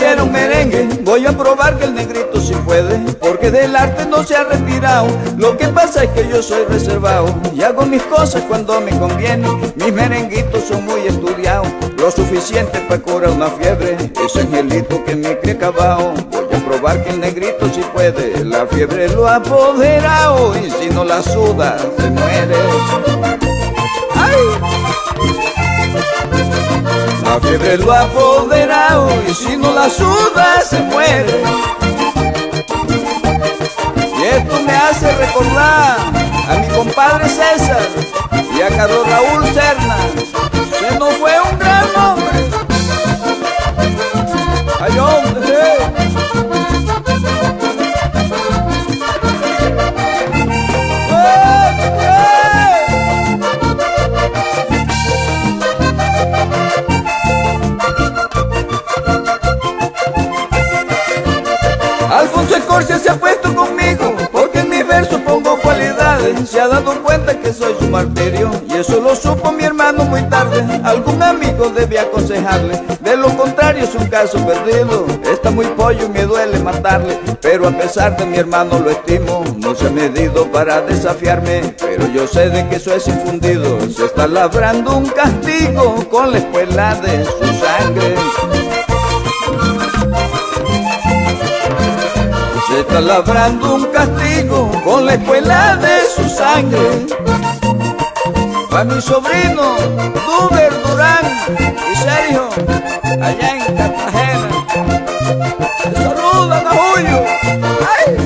hiciera un merengue, voy a probar que el negrito sí puede, porque del arte no se ha retirado. Lo que pasa es que yo soy reservado y hago mis cosas cuando me conviene. Mis merenguitos son muy estudiados, lo suficiente para curar una fiebre. Ese angelito que me cree acabado, voy a probar que el negrito sí puede. La fiebre lo ha apoderado y si no la suda se muere. ¡Ay! La fiebre lo ha apoderado y si no la suda se muere. Y esto me hace recordar a mi compadre César y a Carlos Raúl Serna. Se nos fue un gran hombre. ¡Ay, hombre! Alfonso Escorcia se ha puesto conmigo, porque en mis versos pongo cualidades. Se ha dado cuenta que soy su martirio, y eso lo supo mi hermano muy tarde. Algún amigo debe aconsejarle, de lo contrario es un caso perdido. Está muy pollo y me duele matarle, pero a pesar de mi hermano lo estimo. No se ha medido para desafiarme, pero yo sé de que eso es infundido. Se está labrando un castigo con la espuela de su sangre. Se está labrando un castigo con la espuela de su sangre. Pa' mi sobrino Duber Durán y Sergio allá en Cartagena. Saludan a Julio. ¡Ay!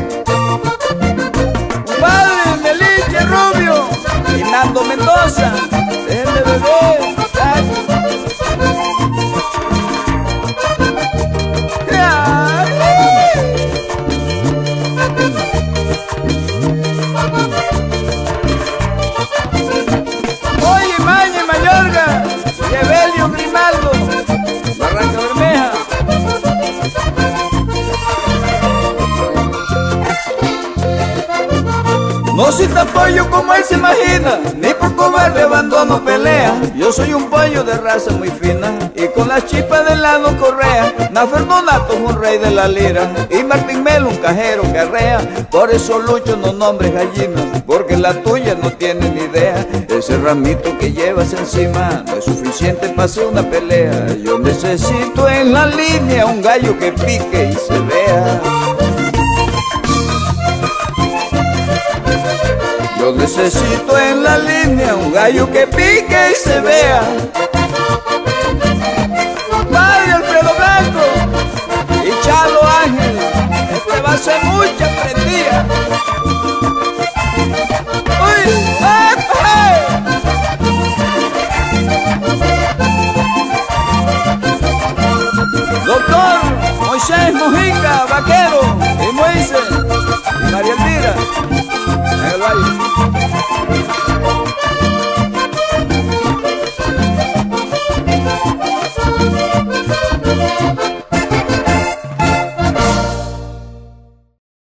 Mi padre Meliche Rubio y Nando Mendoza. Déjenme beber. Evelio Grimaldo, Barranca Bermeja. No soy tan pollo como él se imagina, ni por cobarde abandono pelea. Yo soy un pollo de raza muy fina y con la chispa del lado correa. Nafernonato es un rey de la lira y Martín Melo un cajero que arrea. Por eso lucho no nombres gallinas, porque la tuya no tiene ni idea. Ese ramito que llevas encima no es suficiente para hacer una pelea. Yo necesito en la línea un gallo que pique y se vea. Yo necesito en la línea un gallo que pique y se vea.